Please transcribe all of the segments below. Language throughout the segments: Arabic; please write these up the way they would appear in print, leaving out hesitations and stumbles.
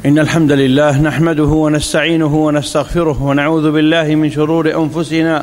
إن الحمد لله نحمده ونستعينه ونستغفره ونعوذ بالله من شرور أنفسنا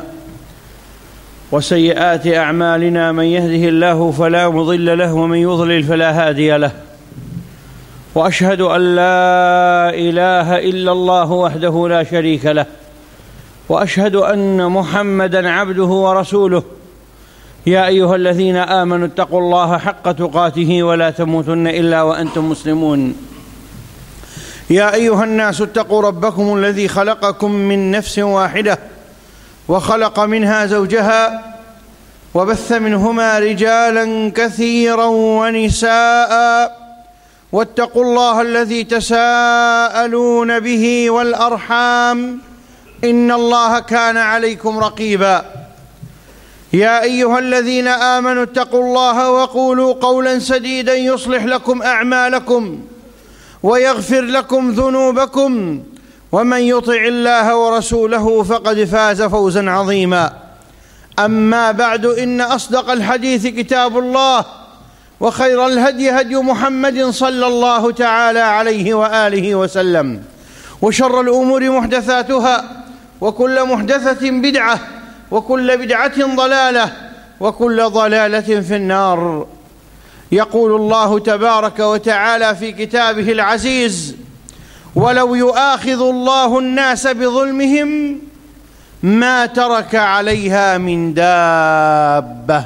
وسيئات أعمالنا. من يهده الله فلا مضل له ومن يضلل فلا هادي له، وأشهد أن لا إله إلا الله وحده لا شريك له، وأشهد أن محمدًا عبده ورسوله. يا أيها الذين آمنوا اتقوا الله حق تقاته ولا تموتن إلا وأنتم مسلمون. يا أيها الناس اتقوا ربكم الذي خلقكم من نفس واحدة وخلق منها زوجها وبث منهما رجالا كثيرا ونساء، واتقوا الله الذي تساءلون به والأرحام إن الله كان عليكم رقيبا. يا أيها الذين آمنوا اتقوا الله وقولوا قولا سديدا يصلح لكم أعمالكم ويغفر لكم ذنوبكم، ومن يطع الله ورسوله فقد فاز فوزا عظيما. أما بعد، إن أصدق الحديث كتاب الله، وخير الهدي هدي محمد صلى الله تعالى عليه وآله وسلم، وشر الأمور محدثاتها، وكل محدثة بدعة، وكل بدعة ضلالة، وكل ضلالة في النار. يقول الله تبارك وتعالى في كتابه العزيز: ولو يؤاخذ الله الناس بظلمهم ما ترك عليها من دابة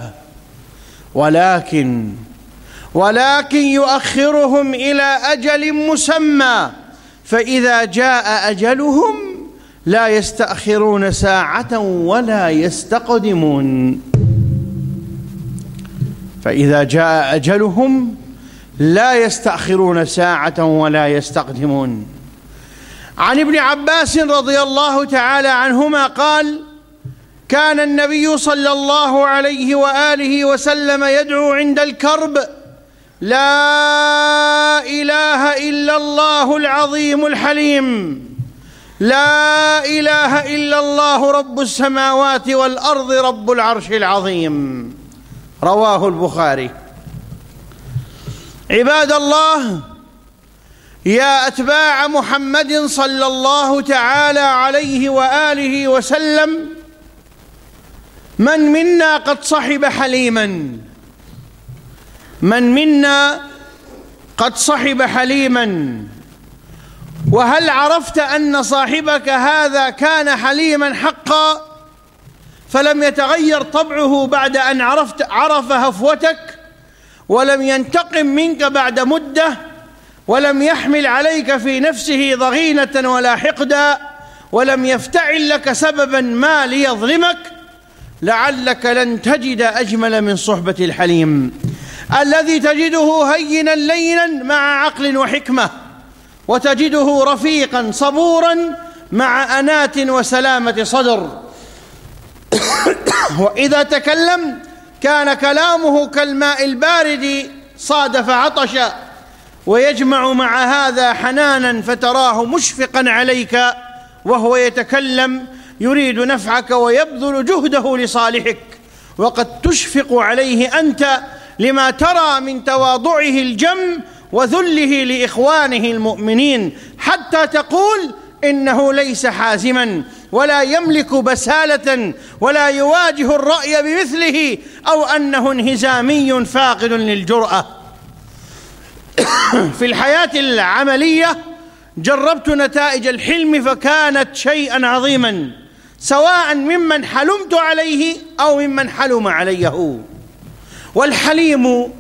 ولكن يؤخرهم إلى أجل مسمى، فإذا جاء أجلهم لا يستأخرون ساعة ولا يستقدمون. فإذا جاء أجلهم لا يستأخرون ساعة ولا يستقدمون. عن ابن عباس رضي الله تعالى عنهما قال: كان النبي صلى الله عليه وآله وسلم يدعو عند الكرب: لا إله إلا الله العظيم الحليم، لا إله إلا الله رب السماوات والأرض رب العرش العظيم. رواه البخاري. عباد الله، يا أتباع محمد صلى الله تعالى عليه وآله وسلم، من منا قد صحب حليما؟ من منا قد صحب حليما؟ وهل عرفت أن صاحبك هذا كان حليما حقا، فلم يتغير طبعه بعد أن عرف هفوتك، ولم ينتقم منك بعد مدة، ولم يحمل عليك في نفسه ضغينة ولا حقدا، ولم يفتعل لك سببا ما ليظلمك؟ لعلك لن تجد أجمل من صحبة الحليم، الذي تجده هينا لينا مع عقل وحكمة، وتجده رفيقا صبورا مع أنات وسلامة صدر. وإذا تكلم كان كلامه كالماء البارد صادف عطشا، ويجمع مع هذا حنانا، فتراه مشفقا عليك وهو يتكلم يريد نفعك ويبذل جهده لصالحك، وقد تشفق عليه أنت لما ترى من تواضعه الجم وذله لإخوانه المؤمنين، حتى تقول إنه ليس حازما ولا يملك بسالة ولا يواجه الرأي بمثله، أو أنه انهزامي فاقد للجرأة. في الحياة العملية جربت نتائج الحلم فكانت شيئا عظيما، سواء ممن حلمت عليه أو ممن حلم عليه. والحليم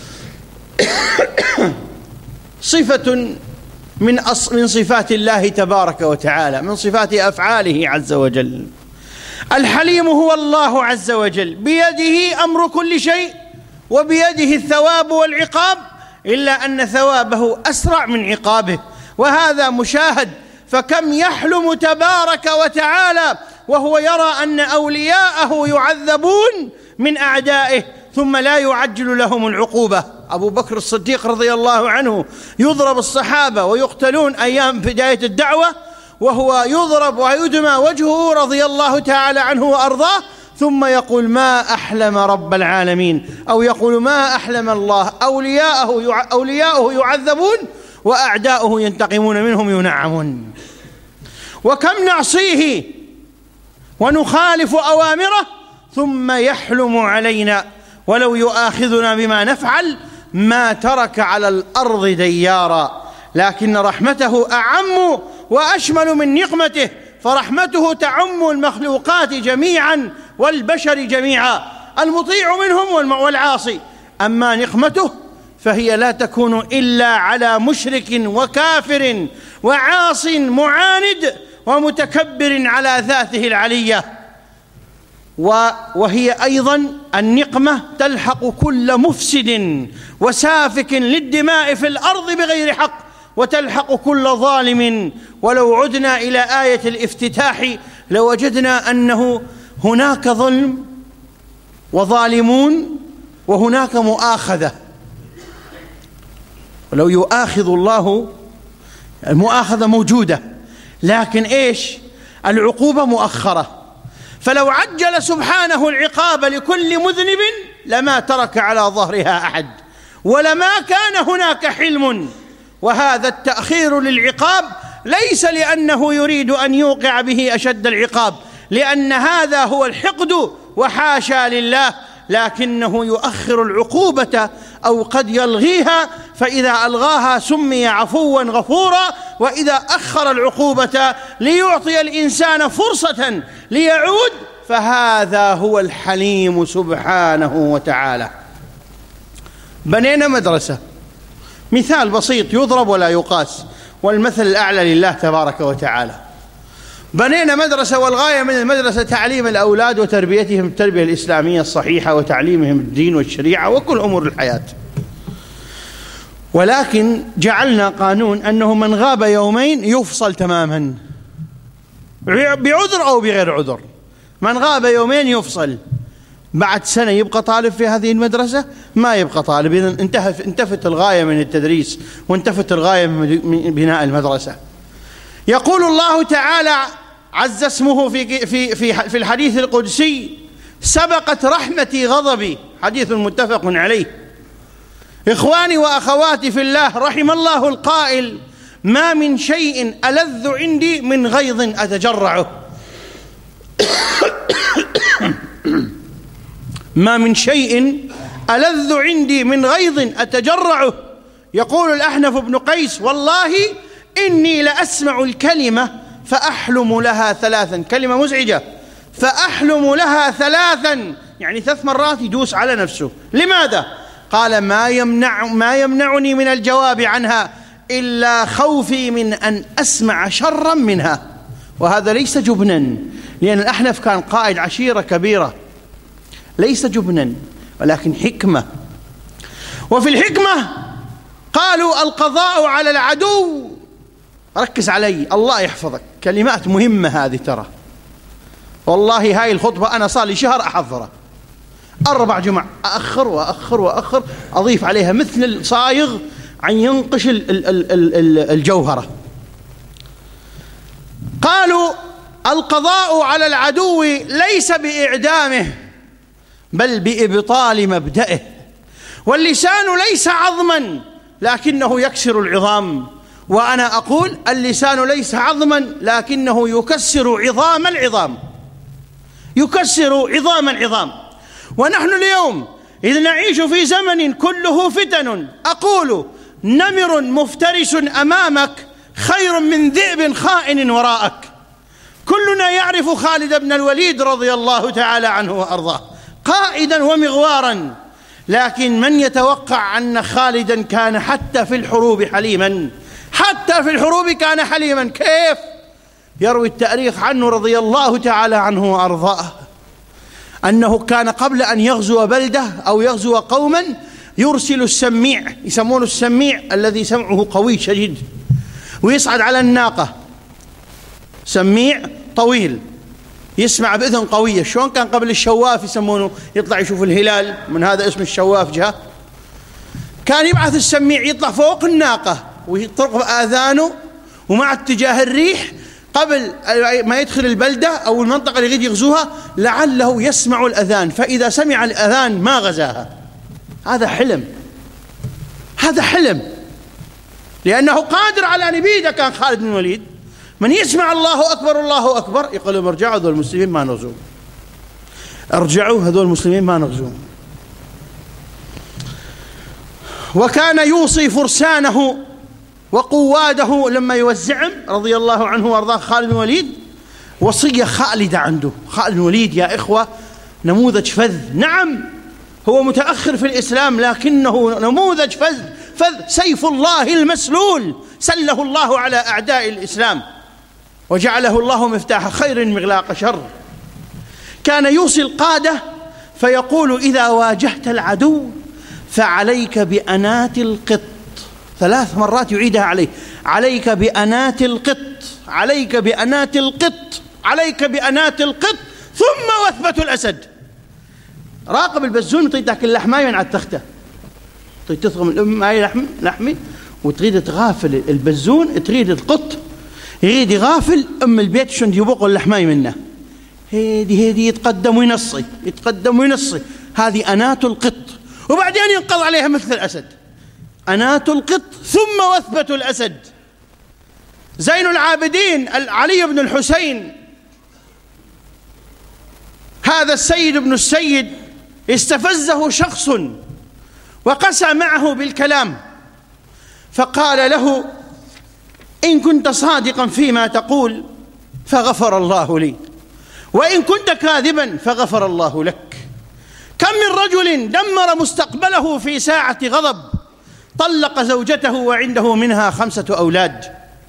صفة من صفات الله تبارك وتعالى، من صفات أفعاله عز وجل. الحليم هو الله عز وجل، بيده أمر كل شيء، وبيده الثواب والعقاب، إلا أن ثوابه أسرع من عقابه، وهذا مشاهد. فكم يحلم تبارك وتعالى وهو يرى أن أولياءه يعذبون من أعدائه ثم لا يعجل لهم العقوبة. أبو بكر الصديق رضي الله عنه يضرب الصحابة ويقتلون أيام بداية الدعوة، وهو يضرب ويدمى وجهه رضي الله تعالى عنه وأرضاه، ثم يقول: ما أحلم رب العالمين، أو يقول: ما أحلم الله، أولياءه يعذبون وأعداؤه ينتقمون منهم ينعمون. وكم نعصيه ونخالف أوامره ثم يحلم علينا، ولو يؤاخذنا بما نفعل ما ترك على الأرض ديارا، لكن رحمته أعم وأشمل من نقمته، فرحمته تعم المخلوقات جميعا والبشر جميعا، المطيع منهم والعاصي. أما نقمته فهي لا تكون إلا على مشرك وكافر وعاص معاند ومتكبر على ذاته العلية. وهي أيضا النقمة تلحق كل مفسد وسافك للدماء في الأرض بغير حق، وتلحق كل ظالم. ولو عدنا إلى آية الافتتاح لوجدنا أنه هناك ظلم وظالمون وهناك مؤاخذة. ولو يؤاخذ الله، المؤاخذة موجودة، لكن إيش؟ العقوبة مؤخرة. فلو عجل سبحانه العقاب لكل مذنب لما ترك على ظهرها أحد، ولما كان هناك حلم. وهذا التأخير للعقاب ليس لأنه يريد أن يوقع به أشد العقاب، لأن هذا هو الحقد وحاشا لله، لكنه يؤخر العقوبة أو قد يلغيها، فإذا ألغاها سمي عفوا غفورا، وإذا أخر العقوبة ليعطي الإنسان فرصة ليعود فهذا هو الحليم سبحانه وتعالى. بنينا مدرسة، مثال بسيط يضرب ولا يقاس، والمثل الأعلى لله تبارك وتعالى. بنينا مدرسة، والغاية من المدرسة تعليم الأولاد وتربيتهم التربية الإسلامية الصحيحة وتعليمهم الدين والشريعة وكل أمور الحياة. ولكن جعلنا قانون أنه من غاب يومين يفصل تماما، بعذر أو بغير عذر. من غاب يومين يفصل. بعد سنة يبقى طالب في هذه المدرسة؟ ما يبقى طالب. إذن انتفت الغاية من التدريس وانتفت الغاية من بناء المدرسة. يقول الله تعالى عز اسمه في الحديث القدسي: سبقت رحمتي غضبي، حديث متفق عليه. إخواني وأخواتي في الله، رحم الله القائل: ما من شيء ألذ عندي من غيظ أتجرعه. ما من شيء ألذ عندي من غيظ أتجرعه. يقول الأحنف بن قيس: والله إني لأسمع الكلمة فأحلم لها ثلاثا، كلمة مزعجة، فأحلم لها ثلاثا، يعني 3 مرات يدوس على نفسه. لماذا؟ قال: ما يمنعني من الجواب عنها إلا خوفي من أن أسمع شرا منها. وهذا ليس جبنا، لأن الأحنف كان قائد عشيرة كبيرة، ليس جبنا ولكن حكمة. وفي الحكمة قالوا: القضاء على العدو. ركز علي، الله يحفظك، كلمات مهمة هذه ترى. والله هاي الخطبة أنا صار لي شهر أحضرها، 4 جمع أأخر وأأخر وأأخر، أضيف عليها مثل الصايغ عن ينقش الجوهرة. قالوا: القضاء على العدو ليس بإعدامه بل بإبطال مبدئه، واللسان ليس عظما لكنه يكسر العظام. وأنا أقول: اللسان ليس عظما لكنه يكسر عظام العظام، يكسر عظام العظام. ونحن اليوم إذ نعيش في زمن كله فتن، أقول: نمر مفترس أمامك خير من ذئب خائن وراءك. كلنا يعرف خالد بن الوليد رضي الله تعالى عنه وأرضاه قائدا ومغوارا، لكن من يتوقع أن خالدا كان حتى في الحروب حليما؟ حتى في الحروب كان حليما. كيف؟ يروي التاريخ عنه رضي الله تعالى عنه وأرضاه أنه كان قبل أن يغزو بلدة أو يغزو قوما يرسل السميع، يسمونه السميع الذي سمعه قوي شديد، ويصعد على الناقة، سميع طويل يسمع بإذن قوية. شلون كان قبل الشواف يسمونه، يطلع يشوف الهلال، من هذا اسم الشواف جاء. كان يبعث السميع يطلع فوق الناقة ويطرق آذانه ومع اتجاه الريح قبل ما يدخل البلدة أو المنطقة اللي يريد يغزوها لعله يسمع الأذان، فإذا سمع الأذان ما غزاها. هذا حلم، هذا حلم. لأنه قادر على أن يبيده. كان خالد بن الوليد من يسمع الله أكبر الله أكبر يقول لهم ارجعوا هذول المسلمين ما نغزوهم، ارجعوا هذول المسلمين ما نغزوهم. وكان يوصي فرسانه وقواده لما يوزعهم رضي الله عنه وارضاه خالد بن الوليد وصية خالدة عنده. خالد بن الوليد يا إخوة نموذج فذ، نعم هو متأخر في الإسلام لكنه نموذج فذ سيف الله المسلول سله الله على أعداء الإسلام وجعله الله مفتاح خير مغلاق شر. كان يوصي القادة فيقول إذا واجهت العدو فعليك بأنات القط، 3 مرات يعيدها عليه، عليك بأنات القط، عليك بأنات القط، عليك بأنات القط ثم وثبة الأسد. راقب البزون تريد تاكل لحماية من على التختة، تريد تثغم الأم لحمي وتريد تغافل البزون، تريد القط يريد يغافل أم البيت شند يبوق اللحماية منه، هيدي يتقدم وينصي يتقدم وينصي، هذه أنات القط. وبعدين ينقض عليها مثل الأسد، أنات القط ثم وثبة الأسد. زين العابدين علي بن الحسين هذا السيد ابن السيد استفزه شخص وقسى معه بالكلام فقال له إن كنت صادقا فيما تقول فغفر الله لي، وإن كنت كاذبا فغفر الله لك. كم من رجل دمر مستقبله في ساعة غضب، طلق زوجته وعنده منها 5 أولاد.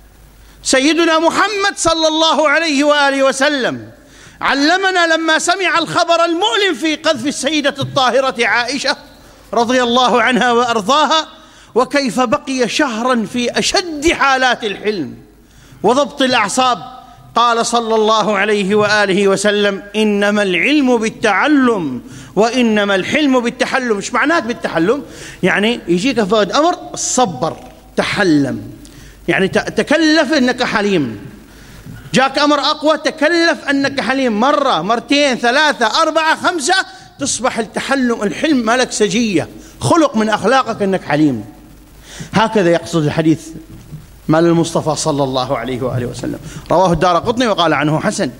سيدنا محمد صلى الله عليه وآله وسلم علمنا لما سمع الخبر المؤلم في قذف السيدة الطاهرة عائشة رضي الله عنها وأرضاها، وكيف بقي شهرا في أشد حالات الحلم وضبط الأعصاب. قال صلى الله عليه وآله وسلم إنما العلم بالتعلم وإنما الحلم بالتحلم. مش معناه بالتحلم؟ يعني يجيك فقد أمر صبر تحلم، يعني تكلف أنك حليم. جاك أمر أقوى تكلف أنك حليم، مرة مرتين 3 4 5 تصبح التحلم الحلم ملك سجية، خلق من أخلاقك أنك حليم. هكذا يقصد الحديث مال المصطفى صلى الله عليه وآله وسلم، رواه الدارقطني وقال عنه حسن.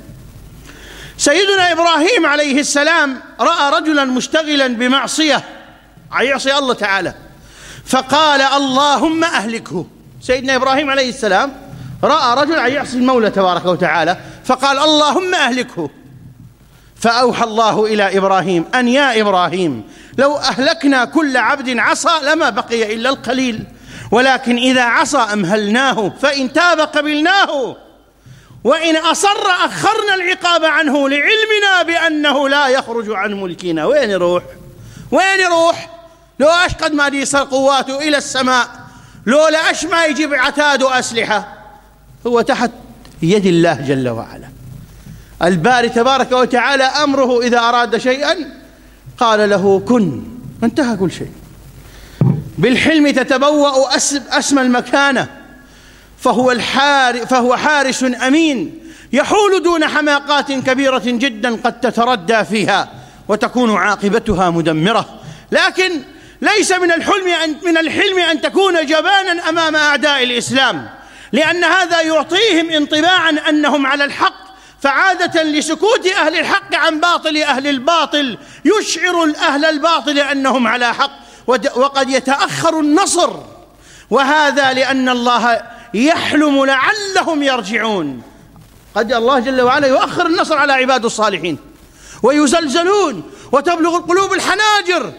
سيدنا إبراهيم عليه السلام رأى رجلا مشتغلا بمعصية يعصي الله تعالى فقال اللهم أهلكه. سيدنا إبراهيم عليه السلام رأى رجلا يعصي المولى تبارك وتعالى فقال اللهم أهلكه. فأوحى الله إلى إبراهيم أن يا إبراهيم لو أهلكنا كل عبد عصى لما بقي إلا القليل، ولكن إذا عصى أمهلناه فإن تاب قبلناه وإن أصر أخرنا العقاب عنه لعلمنا بأنه لا يخرج عن ملكنا. وين يروح؟ وين يروح؟ لو أشقد ما يصل قواته إلى السماء، لو لأش ما يجيب عتاد وأسلحة، هو تحت يد الله جل وعلا. الباري تبارك وتعالى أمره إذا أراد شيئا قال له كن، انتهى كل شيء. بالحلم تتبوأ أسمى المكانة، فهو حارس أمين يحول دون حماقات كبيرة جدا قد تتردى فيها وتكون عاقبتها مدمرة. لكن ليس من الحلم أن تكون جبانا أمام أعداء الإسلام، لأن هذا يعطيهم انطباعا أنهم على الحق، فعادة لسكوت أهل الحق عن باطل أهل الباطل يشعر أهل الباطل أنهم على حق، وقد يتأخر النصر، وهذا لأن الله يحلم لعلهم يرجعون. قد الله جل وعلا يؤخر النصر على عباد الصالحين ويزلزلون وتبلغ القلوب الحناجر.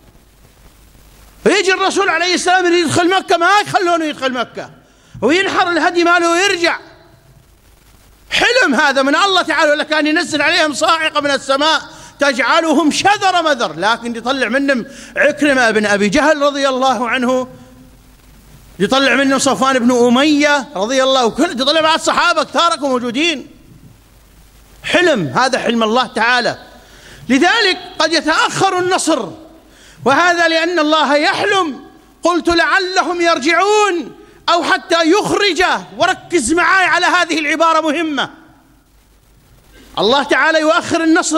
ويجي الرسول عليه السلام يريد يدخل مكة ما يخلونه يدخل مكة، وينحر الهدي ماله ويرجع. حلم هذا من الله تعالى، ولا كان ينزل عليهم صاعقة من السماء تجعلهم شذر مذر، لكن يطلع منهم عكرمة بن أبي جهل رضي الله عنه، يطلع منهم صفوان بن أمية رضي الله، كل يطلع بعض الصحابة كثاركم موجودين. حلم، هذا حلم الله تعالى. لذلك قد يتأخر النصر، وهذا لأن الله يحلم. قلت لعلهم يرجعون أو حتى يخرج، وركز معي على هذه العبارة مهمة. الله تعالى يؤخر النصر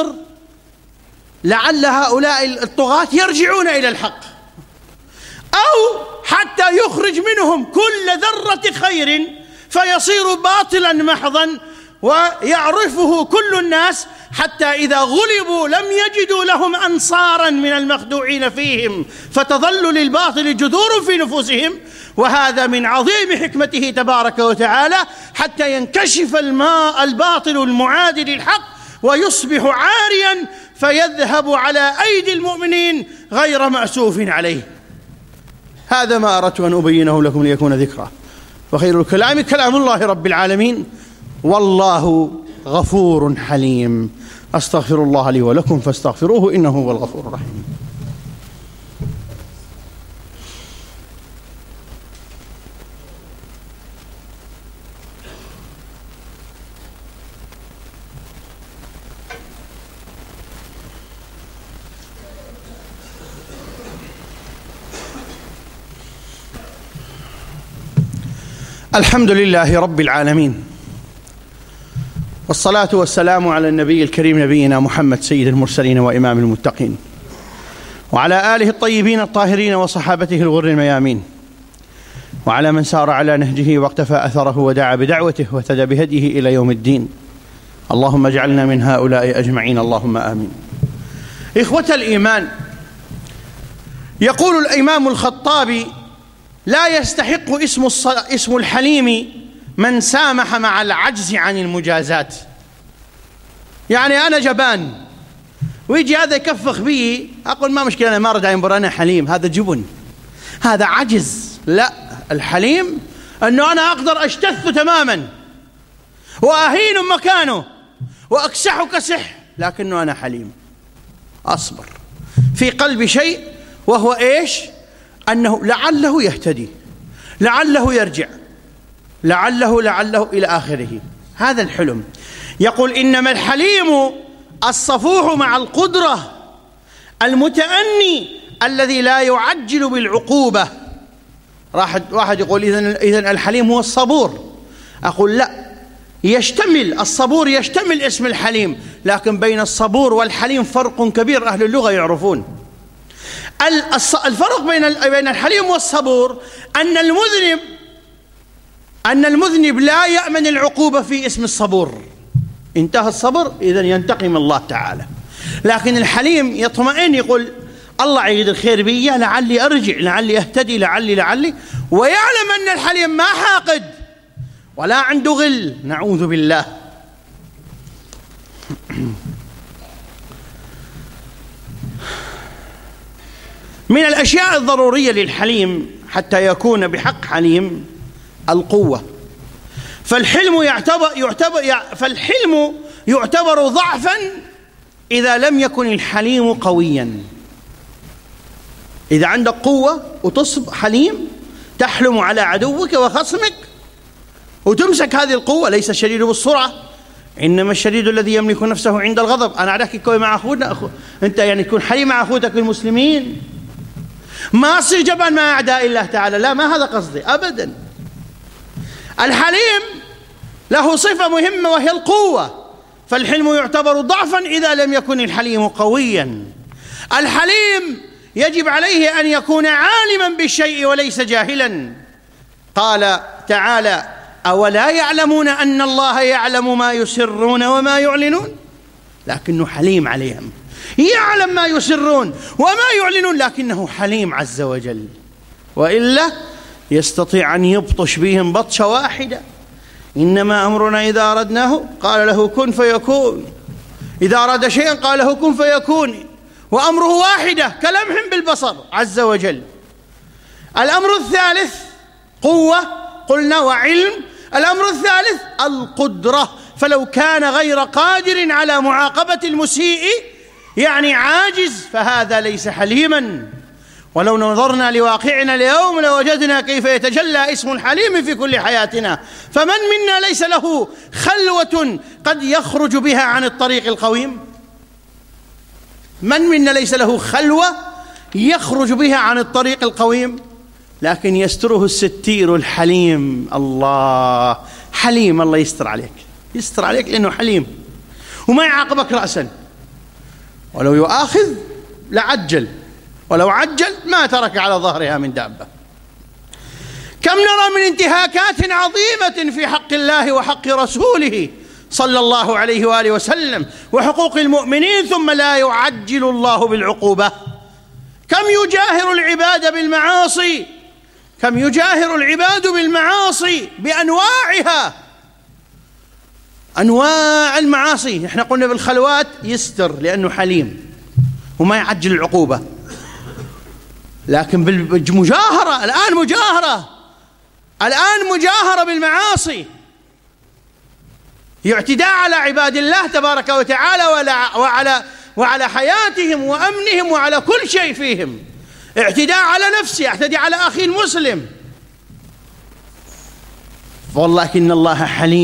لعل هؤلاء الطغاة يرجعون إلى الحق، أو حتى يخرج منهم كل ذرة خير فيصير باطلا محضا ويعرفه كل الناس، حتى إذا غلبوا لم يجدوا لهم أنصارا من المخدوعين فيهم، فتظل للباطل جذور في نفوسهم. وهذا من عظيم حكمته تبارك وتعالى، حتى ينكشف الباطل المعادي للحق ويصبح عاريا فيذهب على أيدي المؤمنين غير مأسوف عليه. هذا ما أردت أن أبينه لكم ليكون ذكرى، وخير الكلام كلام الله رب العالمين، والله غفور حليم. أستغفر الله لي ولكم فاستغفروه إنه هو الغفور الرحيم. الحمد لله رب العالمين، والصلاة والسلام على النبي الكريم نبينا محمد سيد المرسلين وإمام المتقين، وعلى آله الطيبين الطاهرين وصحابته الغر الميامين، وعلى من سار على نهجه واقتفى أثره ودعا بدعوته واهتدى بهديه إلى يوم الدين. اللهم اجعلنا من هؤلاء أجمعين، اللهم آمين. إخوة الإيمان، يقول الإمام الخطابي: لا يستحق اسم الحليم من سامح مع العجز عن المجازات. يعني أنا جبان ويجي هذا يكفخ بي، أقول ما مشكلة، أنا ما أرد ينبر، أنا حليم. هذا جبن، هذا عجز. لا، الحليم أنه أنا أقدر أجتث تماما وأهين مكانه وأكسح كسح، لكنه أنا حليم، أصبر في قلبي شيء، وهو إيش؟ أنه لعله يهتدي، لعله يرجع، لعله إلى آخره. هذا الحلم. يقول: إنما الحليم الصفوح مع القدرة، المتأني الذي لا يعجل بالعقوبة. واحد يقول: إذن الحليم هو الصبور. أقول: لا، يشتمل الصبور، يشتمل اسم الحليم، لكن بين الصبور والحليم فرق كبير، أهل اللغة يعرفون. الفرق بين الحليم والصبور أن المذنب لا يأمن العقوبة في اسم الصبور. انتهى الصبر، إذن ينتقم الله تعالى. لكن الحليم يطمئن، يقول: الله يريد الخير بي، لعلي أرجع، لعلي أهتدي، لعلي، ويعلم أن الحليم ما حاقد ولا عنده غل، نعوذ بالله. من الأشياء الضرورية للحليم حتى يكون بحق حليم القوة. فالحلم يعتبر ضعفا إذا لم يكن الحليم قويا. إذا عندك قوة وتصب حليم، تحلم على عدوك وخصمك وتمسك هذه القوة. ليس الشديد بالسرعة، إنما الشديد الذي يملك نفسه عند الغضب. أنا أعرفك كوي مع أخونا، أنت يعني تكون حليم مع أخوتك المسلمين، ما أصير جبان مع أعداء الله تعالى، لا، ما هذا قصدي أبدا. الحليم له صفة مهمة وهي القوة، فالحلم يعتبر ضعفا إذا لم يكن الحليم قويا. الحليم يجب عليه أن يكون عالما بالشيء وليس جاهلا. قال تعالى: أولا يعلمون أن الله يعلم ما يسرون وما يعلنون؟ لكنه حليم عليهم، يعلم ما يسرون وما يعلنون، لكنه حليم عز وجل. وإلا يستطيع أن يبطش بهم بطشة واحدة. إنما أمرنا إذا أردناه قال له كن فيكون، إذا أراد شيئا قال له كن فيكون، وأمره واحدة كلمح بالبصر عز وجل. الأمر الثالث قوة قلنا وعلم. الأمر الثالث القدرة، فلو كان غير قادر على معاقبة المسيء، يعني عاجز، فهذا ليس حليما. ولو نظرنا لواقعنا اليوم لوجدنا كيف يتجلى اسم الحليم في كل حياتنا. فمن منا ليس له خلوة قد يخرج بها عن الطريق القويم؟ من منا ليس له خلوة يخرج بها عن الطريق القويم؟ لكن يستره الستير الحليم. الله حليم، الله يستر عليك، يستر عليك لأنه حليم وما يعاقبك رأسا. ولو يؤاخذ لعجل، ولو عجل ما ترك على ظهرها من دابة. كم نرى من انتهاكات عظيمة في حق الله وحق رسوله صلى الله عليه وآله وسلم وحقوق المؤمنين، ثم لا يعجل الله بالعقوبة. كم يجاهر العباد بالمعاصي، كم يجاهر العباد بالمعاصي بأنواعها، أنواع المعاصي. احنا قلنا بالخلوات يستر لأنه حليم وما يعجل العقوبة، لكن بالمجاهرة الآن مجاهرة بالمعاصي، اعتداء على عباد الله تبارك وتعالى وعلى حياتهم وأمنهم وعلى كل شيء فيهم، اعتداء على نفسه، اعتدي على أخي المسلم. والله إن الله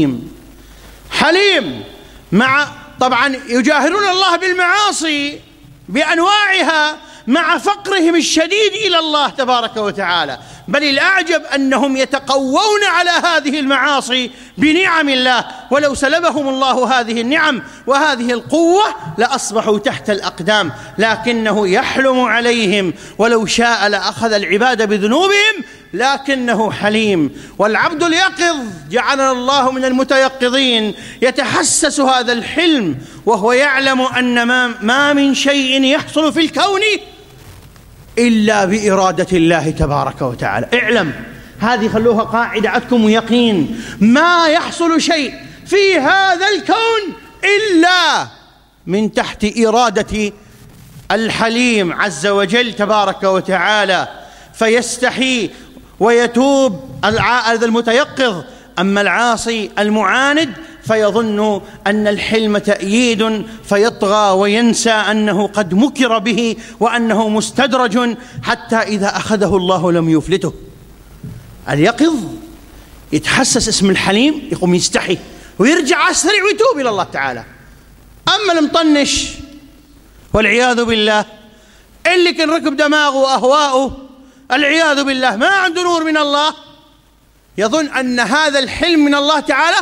حليم مع طبعا يجاهرون الله بالمعاصي بأنواعها مع فقرهم الشديد إلى الله تبارك وتعالى، بل الأعجب أنهم يتقوون على هذه المعاصي بنعم الله، ولو سلبهم الله هذه النعم وهذه القوة لأصبحوا تحت الأقدام، لكنه يحلم عليهم، ولو شاء لأخذ العباد بذنوبهم، لكنه حليم. والعبد اليقظ جعلنا الله من المتيقظين يتحسس هذا الحلم، وهو يعلم أن ما من شيء يحصل في الكون إلا بإرادة الله تبارك وتعالى. اعلم، هذه خلوها قاعدة عندكم ويقين، ما يحصل شيء في هذا الكون إلا من تحت إرادة الحليم عز وجل تبارك وتعالى، فيستحي ويتوب المتيقظ. أما العاصي المعاند فيظن أن الحلم تأييد فيطغى وينسى أنه قد مكر به وأنه مستدرج، حتى إذا أخذه الله لم يفلته. اليقظ يتحسس اسم الحليم، يقوم يستحي ويرجع أسرع ويتوب إلى الله تعالى. أما المطنش والعياذ بالله، اللي كان ركب دماغه وأهواؤه العياذ بالله ما عنده نور من الله، يظن أن هذا الحلم من الله تعالى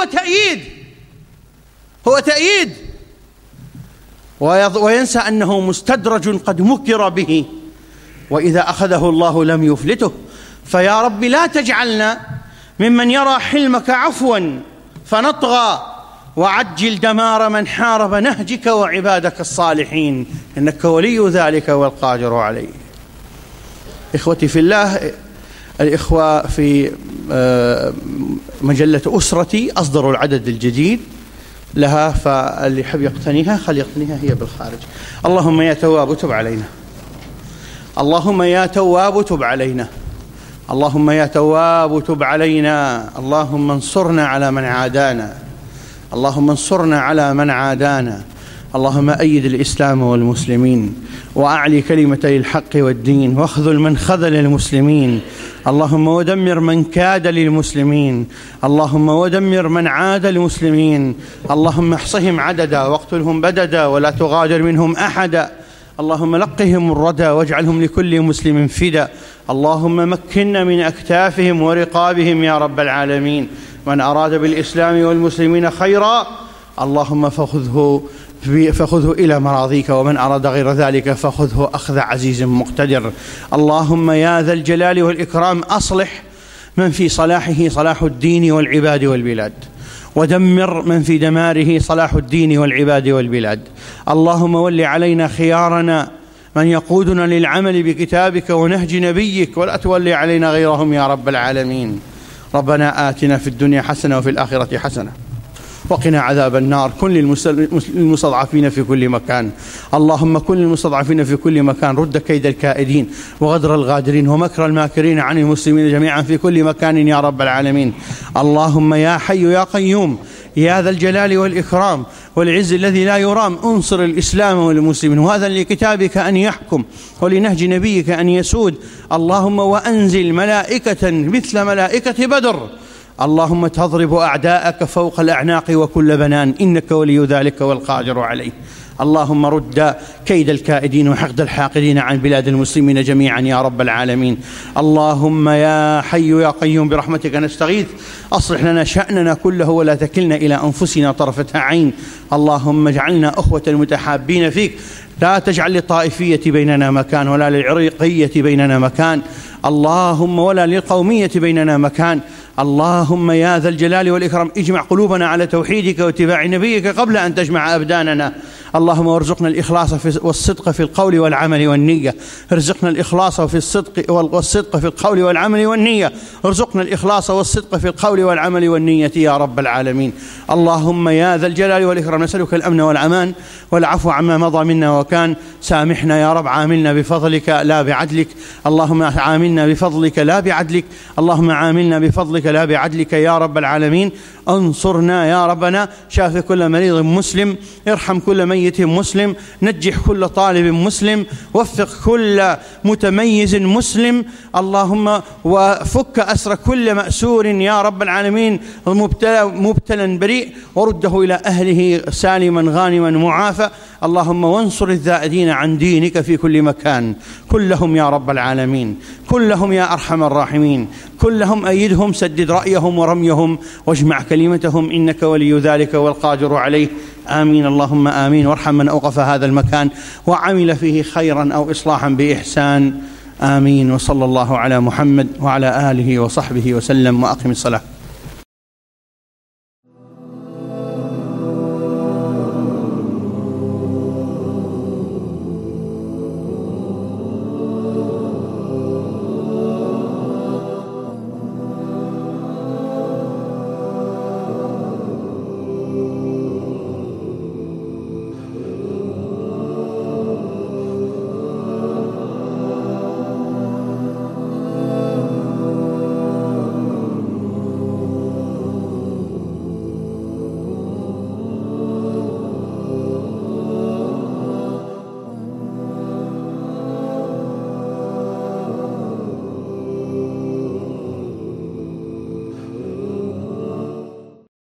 هو تأييد وينسى أنه مستدرج قد مكر به، وإذا أخذه الله لم يفلته. فيا رب لا تجعلنا ممن يرى حلمك عفوا فنطغى، وعجل دمار من حارب نهجك وعبادك الصالحين، إنك ولي ذلك والقادر عليه. إخوتي في الله، الإخوة في مجلة أسرتي أصدروا العدد الجديد لها، فاللي يحب يقتنيها يقتنيها، هي بالخارج. اللهم يا تواب تب علينا، اللهم يا تواب تب علينا، اللهم يا تواب تب علينا، اللهم انصرنا على من عادانا، اللهم انصرنا على من عادانا، اللهم أيد الإسلام والمسلمين، وأعلي كلمتي الحق والدين، واخذل من خذل المسلمين، اللهم ودمر من كاد للمسلمين، اللهم ودمر من عاد المسلمين، اللهم احصهم عددا واقتلهم بددا ولا تغادر منهم أحدا، اللهم لقهم الردى واجعلهم لكل مسلم فدا، اللهم مكنا من أكتافهم ورقابهم يا رب العالمين. من أراد بالإسلام والمسلمين خيرا اللهم فخذه إلى مراضيك، ومن أراد غير ذلك فخذه أخذ عزيز مقتدر. اللهم يا ذا الجلال والإكرام أصلح من في صلاحه صلاح الدين والعباد والبلاد، ودمر من في دماره صلاح الدين والعباد والبلاد. اللهم ول علينا خيارنا من يقودنا للعمل بكتابك ونهج نبيك، ولا تولي علينا غيرهم يا رب العالمين. ربنا آتنا في الدنيا حسنة وفي الآخرة حسنة وقنا عذاب النار. كن للمستضعفين في كل مكان، اللهم كن للمستضعفين في كل مكان، رد كيد الكائدين وغدر الغادرين ومكر الماكرين عن المسلمين جميعا في كل مكان يا رب العالمين. اللهم يا حي يا قيوم يا ذا الجلال والإكرام والعز الذي لا يرام، انصر الإسلام والمسلمين، وهذا لكتابك أن يحكم ولنهج نبيك أن يسود. اللهم وأنزل ملائكة مثل ملائكة بدر، اللهم تضرب أعداءك فوق الأعناق وكل بنان، إنك ولي ذلك والقادر عليه. اللهم رد كيد الكائدين وحقد الحاقدين عن بلاد المسلمين جميعا يا رب العالمين. اللهم يا حي يا قيوم برحمتك نستغيث، أصلح لنا شأننا كله ولا تكلنا إلى أنفسنا طرفة عين. اللهم اجعلنا أخوة متحابين فيك، لا تجعل للطائفية بيننا مكان ولا للعرقية بيننا مكان، اللهم ولا للقومية بيننا مكان. اللهم يا ذا الجلال والإكرام اجمع قلوبنا على توحيدك واتباع نبيك قبل أن تجمع أبداننا. اللهم وارزقنا الإخلاص والصدق في القول والعمل والنية، ارزقنا الإخلاص والصدق في القول والعمل والنية، ارزقنا الإخلاص والصدق في القول والعمل والنية يا رب العالمين. اللهم يا ذا الجلال والإكرام نسألك الأمن والأمان والعفو عما مضى منا وكان. سامحنا يا رب، عاملنا بفضلك لا بعدلك. اللهم عاملنا بفضلك لا بعدلك، اللهم عاملنا بفضلك لا بعدلك يا رب العالمين. انصرنا يا ربنا، شاف كل مريض مسلم، ارحم كل ميت مسلم، نجح كل طالب مسلم، وفق كل متميز مسلم. اللهم وفك أسر كل مأسور يا رب العالمين، مبتلا بريء، ورده إلى أهله سالما غانما معافى. اللهم وانصر الذائدين عن دينك في كل مكان كلهم يا رب العالمين، كلهم يا أرحم الراحمين، كلهم أيدهم، سدد رأيهم ورميهم واجمع كلمتهم، إنك ولي ذلك والقادر عليه. آمين اللهم آمين. وارحم من أوقف هذا المكان وعمل فيه خيرا أو إصلاحا بإحسان. آمين. وصلى الله على محمد وعلى آله وصحبه وسلم، وأقم الصلاة.